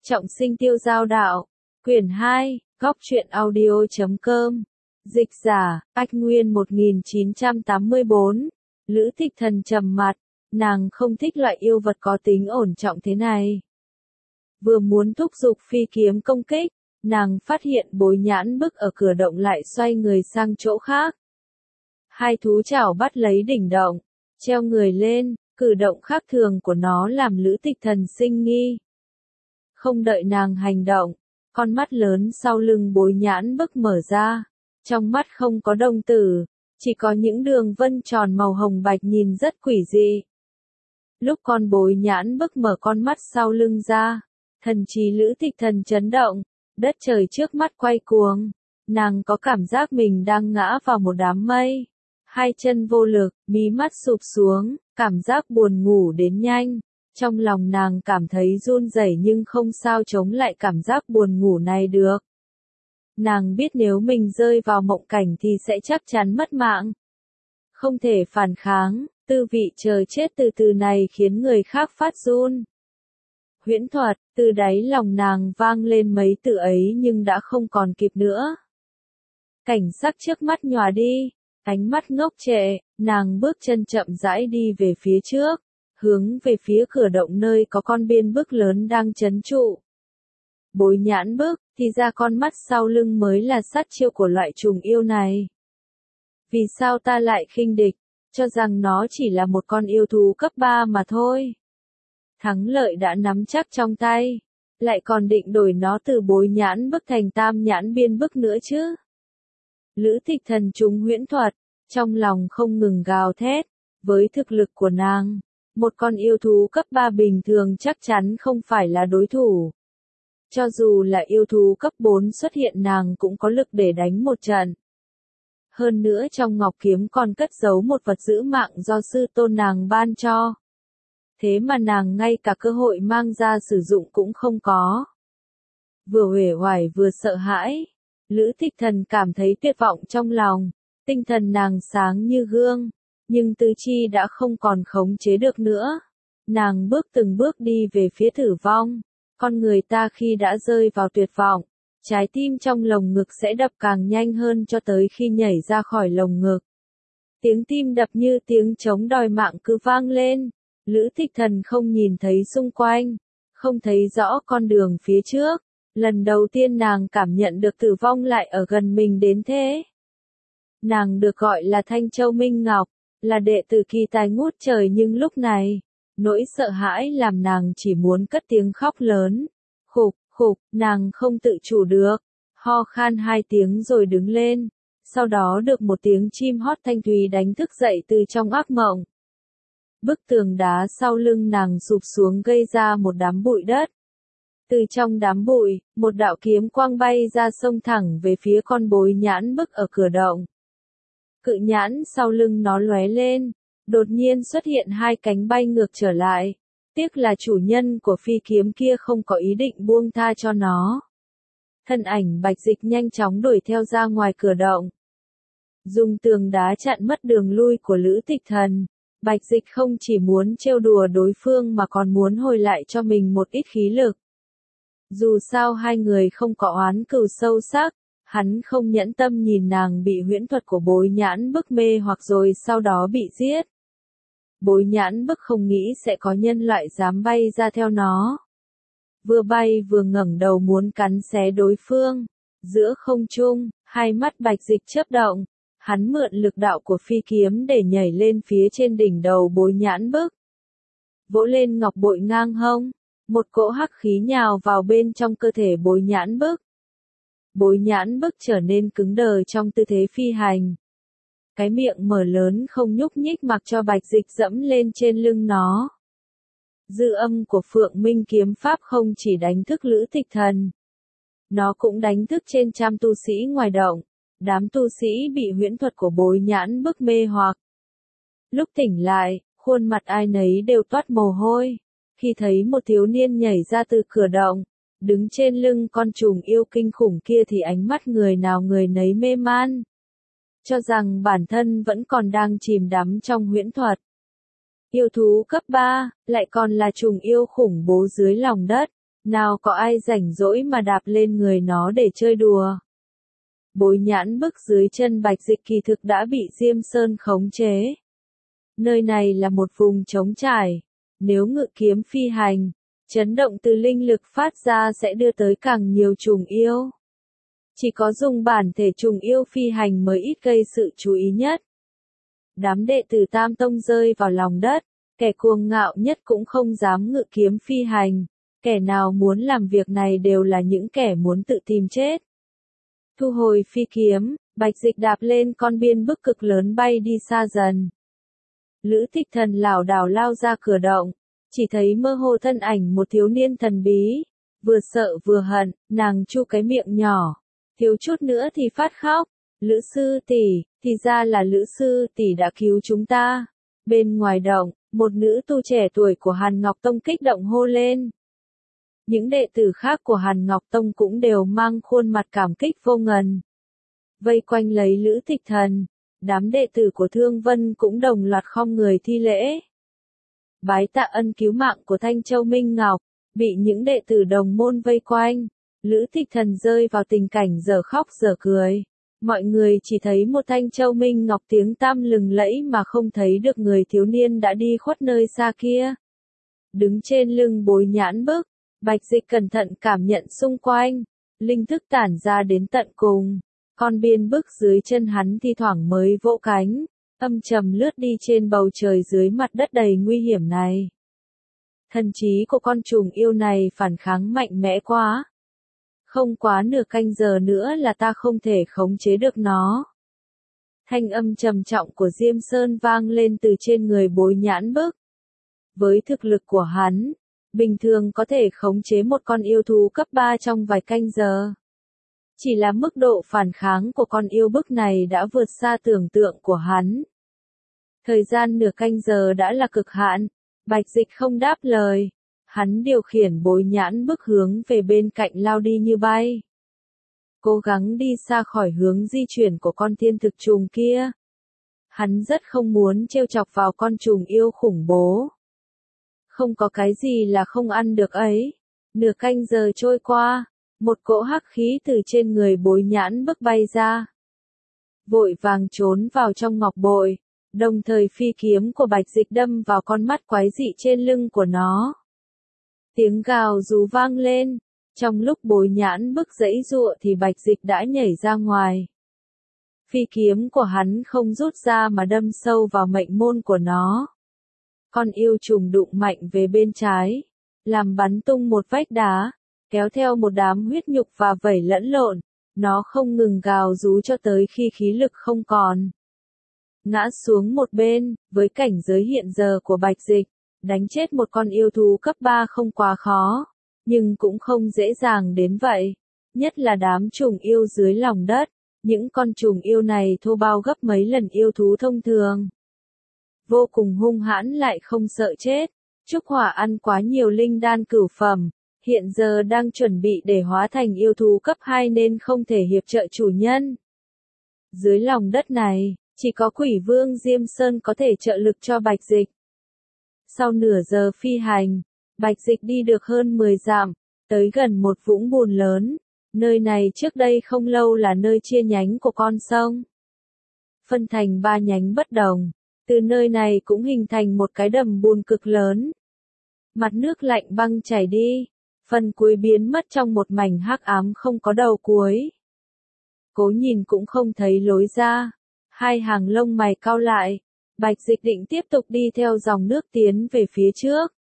Trọng sinh tiêu giao đạo. Quyển 2, góc truyện audio.com. Dịch giả, Ách Nguyên 1984. Lữ Tịch Thần trầm mặt, nàng không thích loại yêu vật có tính ổn trọng thế này. Vừa muốn thúc giục phi kiếm công kích, nàng phát hiện Bối Nhãn Bức ở cửa động lại xoay người sang chỗ khác. Hai thú chảo bắt lấy đỉnh động, treo người lên, cử động khác thường của nó làm Lữ Tịch Thần sinh nghi. Không đợi nàng hành động, con mắt lớn sau lưng Bối Nhãn Bức mở ra, trong mắt không có đồng tử, chỉ có những đường vân tròn màu hồng bạch nhìn rất quỷ dị. Lúc con Bối Nhãn Bức mở con mắt sau lưng ra, thần trí Lữ Tịch Thần chấn động, đất trời trước mắt quay cuồng, nàng có cảm giác mình đang ngã vào một đám mây, hai chân vô lực, mí mắt sụp xuống, cảm giác buồn ngủ đến nhanh. Trong lòng nàng cảm thấy run rẩy nhưng không sao chống lại cảm giác buồn ngủ này được. Nàng biết nếu mình rơi vào mộng cảnh thì sẽ chắc chắn mất mạng. Không thể phản kháng, tư vị chờ chết từ từ này khiến người khác phát run. Huyễn thuật, từ đáy lòng nàng vang lên mấy từ ấy nhưng đã không còn kịp nữa. Cảnh sắc trước mắt nhòa đi, ánh mắt ngốc trệ, nàng bước chân chậm rãi đi về phía trước, hướng về phía cửa động nơi có con biên bức lớn đang trấn trụ. Bối Nhãn Bức, thì ra con mắt sau lưng mới là sát chiêu của loại trùng yêu này. Vì sao ta lại khinh địch, cho rằng nó chỉ là một con yêu thú cấp 3 mà thôi. Thắng lợi đã nắm chắc trong tay, lại còn định đổi nó từ Bối Nhãn Bức thành Tam Nhãn Biên Bức nữa chứ. Lữ Tịch Thần trúng huyễn thuật, trong lòng không ngừng gào thét, với thực lực của nàng, một con yêu thú cấp 3 bình thường chắc chắn không phải là đối thủ. Cho dù là yêu thú cấp 4 xuất hiện nàng cũng có lực để đánh một trận. Hơn nữa trong ngọc kiếm còn cất giấu một vật giữ mạng do sư tôn nàng ban cho. Thế mà nàng ngay cả cơ hội mang ra sử dụng cũng không có. Vừa uể oải vừa sợ hãi, Lữ Tịch Thần cảm thấy tuyệt vọng trong lòng, tinh thần nàng sáng như gương, nhưng tứ chi đã không còn khống chế được nữa. Nàng bước từng bước đi về phía tử vong. Con người ta khi đã rơi vào tuyệt vọng, trái tim trong lồng ngực sẽ đập càng nhanh hơn cho tới khi nhảy ra khỏi lồng ngực. Tiếng tim đập như tiếng trống đòi mạng cứ vang lên. Lữ Tịch Thần không nhìn thấy xung quanh, không thấy rõ con đường phía trước. Lần đầu tiên nàng cảm nhận được tử vong lại ở gần mình đến thế. Nàng được gọi là Thanh Châu Minh Ngọc, là đệ tử kỳ tài ngút trời nhưng lúc này, nỗi sợ hãi làm nàng chỉ muốn cất tiếng khóc lớn. Khục, khục, nàng không tự chủ được, ho khan 2 tiếng rồi đứng lên, sau đó được một tiếng chim hót thanh thúy đánh thức dậy từ trong ác mộng. Bức tường đá sau lưng nàng sụp xuống gây ra một đám bụi đất. Từ trong đám bụi, một đạo kiếm quang bay ra xông thẳng về phía con Bối Nhãn Bức ở cửa động. Cự nhãn sau lưng nó lóe lên, đột nhiên xuất hiện 2 cánh bay ngược trở lại. Tiếc là chủ nhân của phi kiếm kia không có ý định buông tha cho nó. Thân ảnh Bạch Dịch nhanh chóng đuổi theo ra ngoài cửa động. Dùng tường đá chặn mất đường lui của Lữ Tịch Thần. Bạch Dịch không chỉ muốn trêu đùa đối phương mà còn muốn hồi lại cho mình một ít khí lực. Dù sao hai người không có oán cừu sâu sắc, hắn không nhẫn tâm nhìn nàng bị huyễn thuật của Bối Nhãn Bức mê hoặc rồi sau đó bị giết. Bối Nhãn Bức không nghĩ sẽ có nhân loại dám bay ra theo nó. Vừa bay vừa ngẩng đầu muốn cắn xé đối phương. Giữa không trung, hai mắt Bạch Dịch chớp động, hắn mượn lực đạo của phi kiếm để nhảy lên phía trên đỉnh đầu Bối Nhãn Bức. Vỗ lên ngọc bội ngang hông, một cỗ hắc khí nhào vào bên trong cơ thể Bối Nhãn Bức. Bối Nhãn Bức trở nên cứng đờ trong tư thế phi hành. Cái miệng mở lớn không nhúc nhích mặc cho Bạch Dịch dẫm lên trên lưng nó. Dư âm của Phượng Minh kiếm pháp không chỉ đánh thức Lữ Tịch Thần. Nó cũng đánh thức trên trăm tu sĩ ngoài động. Đám tu sĩ bị huyễn thuật của Bối Nhãn Bức mê hoặc. Lúc tỉnh lại, khuôn mặt ai nấy đều toát mồ hôi. Khi thấy một thiếu niên nhảy ra từ cửa động, đứng trên lưng con trùng yêu kinh khủng kia thì ánh mắt người nào người nấy mê man. Cho rằng bản thân vẫn còn đang chìm đắm trong huyễn thuật. Yêu thú cấp 3, lại còn là trùng yêu khủng bố dưới lòng đất. Nào có ai rảnh rỗi mà đạp lên người nó để chơi đùa. Bối Nhãn Bức dưới chân Bạch Dịch kỳ thực đã bị Diêm Sơn khống chế. Nơi này là một vùng trống trải, nếu ngự kiếm phi hành, chấn động từ linh lực phát ra sẽ đưa tới càng nhiều trùng yêu. Chỉ có dùng bản thể trùng yêu phi hành mới ít gây sự chú ý nhất. Đám đệ tử Tam Tông rơi vào lòng đất, kẻ cuồng ngạo nhất cũng không dám ngự kiếm phi hành, kẻ nào muốn làm việc này đều là những kẻ muốn tự tìm chết. Thu hồi phi kiếm, Bạch Dịch đạp lên con biên bức cực lớn bay đi xa dần. Lữ Thích Thần lảo đảo lao ra cửa động, chỉ thấy mơ hồ thân ảnh một thiếu niên thần bí, vừa sợ vừa hận, nàng chu cái miệng nhỏ, thiếu chút nữa thì phát khóc. Lữ sư tỷ, thì ra là Lữ sư tỷ đã cứu chúng ta. Bên ngoài động, một nữ tu trẻ tuổi của Hàn Ngọc Tông kích động hô lên. Những đệ tử khác của Hàn Ngọc Tông cũng đều mang khuôn mặt cảm kích vô ngần. Vây quanh lấy Lữ Thích Thần, đám đệ tử của Thương Vân cũng đồng loạt khom người thi lễ. Bái tạ ân cứu mạng của Thanh Châu Minh Ngọc, bị những đệ tử đồng môn vây quanh, Lữ Thích Thần rơi vào tình cảnh dở khóc dở cười. Mọi người chỉ thấy một Thanh Châu Minh Ngọc tiếng tăm lừng lẫy mà không thấy được người thiếu niên đã đi khuất nơi xa kia. Đứng trên lưng Bối Nhãn Bức, Bạch Dịch cẩn thận cảm nhận xung quanh, linh thức tản ra đến tận cùng. Con biên bức dưới chân hắn thi thoảng mới vỗ cánh, âm trầm lướt đi trên bầu trời dưới mặt đất đầy nguy hiểm này. Thần trí của con trùng yêu này phản kháng mạnh mẽ quá. Không quá nửa canh giờ nữa là ta không thể khống chế được nó. Thanh âm trầm trọng của Diêm Sơn vang lên từ trên người Bối Nhãn Bức. Với thực lực của hắn, bình thường có thể khống chế một con yêu thú cấp 3 trong vài canh giờ. Chỉ là mức độ phản kháng của con yêu bức này đã vượt xa tưởng tượng của hắn. Thời gian nửa canh giờ đã là cực hạn, Bạch Dịch không đáp lời. Hắn điều khiển Bối Nhãn Bức hướng về bên cạnh lao đi như bay. Cố gắng đi xa khỏi hướng di chuyển của con thiên thực trùng kia. Hắn rất không muốn trêu chọc vào con trùng yêu khủng bố. Không có cái gì là không ăn được ấy. Nửa canh giờ trôi qua, một cỗ hắc khí từ trên người Bối Nhãn Bức bay ra. Vội vàng trốn vào trong ngọc bội, đồng thời phi kiếm của Bạch Dịch đâm vào con mắt quái dị trên lưng của nó. Tiếng gào rú vang lên, trong lúc Bối Nhãn Bức giãy giụa thì Bạch Dịch đã nhảy ra ngoài. Phi kiếm của hắn không rút ra mà đâm sâu vào mệnh môn của nó. Con yêu trùng đụng mạnh về bên trái, làm bắn tung một vách đá, kéo theo một đám huyết nhục và vẩy lẫn lộn, nó không ngừng gào rú cho tới khi khí lực không còn. Ngã xuống một bên, với cảnh giới hiện giờ của Bạch Dịch, đánh chết một con yêu thú cấp 3 không quá khó, nhưng cũng không dễ dàng đến vậy, nhất là đám trùng yêu dưới lòng đất, những con trùng yêu này thô bao gấp mấy lần yêu thú thông thường. Vô cùng hung hãn lại không sợ chết, Trúc Hỏa ăn quá nhiều linh đan cửu phẩm, hiện giờ đang chuẩn bị để hóa thành yêu thú cấp 2 nên không thể hiệp trợ chủ nhân. Dưới lòng đất này, chỉ có Quỷ Vương Diêm Sơn có thể trợ lực cho Bạch Dịch. Sau nửa giờ phi hành, Bạch Dịch đi được hơn 10 dặm, tới gần một vũng bùn lớn. Nơi này trước đây không lâu là nơi chia nhánh của con sông. Phân thành 3 nhánh bất đồng, từ nơi này cũng hình thành một cái đầm bùn cực lớn. Mặt nước lạnh băng chảy đi, phần cuối biến mất trong một mảnh hắc ám không có đầu cuối. Cố nhìn cũng không thấy lối ra, hai hàng lông mày cau lại, Bạch Dịch định tiếp tục đi theo dòng nước tiến về phía trước.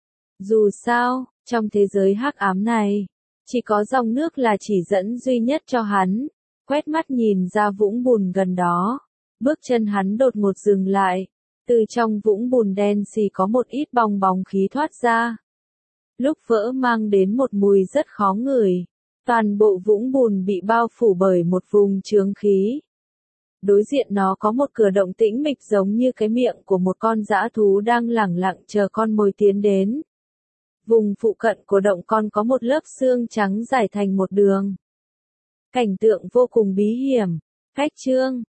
Dù sao, trong thế giới hắc ám này, chỉ có dòng nước là chỉ dẫn duy nhất cho hắn. Quét mắt nhìn ra vũng bùn gần đó, bước chân hắn đột ngột dừng lại, từ trong vũng bùn đen xì có một ít bong bóng khí thoát ra. Lúc vỡ mang đến một mùi rất khó ngửi, toàn bộ vũng bùn bị bao phủ bởi một vùng chướng khí. Đối diện nó có một cửa động tĩnh mịch giống như cái miệng của một con dã thú đang lẳng lặng chờ con mồi tiến đến. Vùng phụ cận của động con có một lớp xương trắng dài thành một đường. Cảnh tượng vô cùng bí hiểm. Cách chương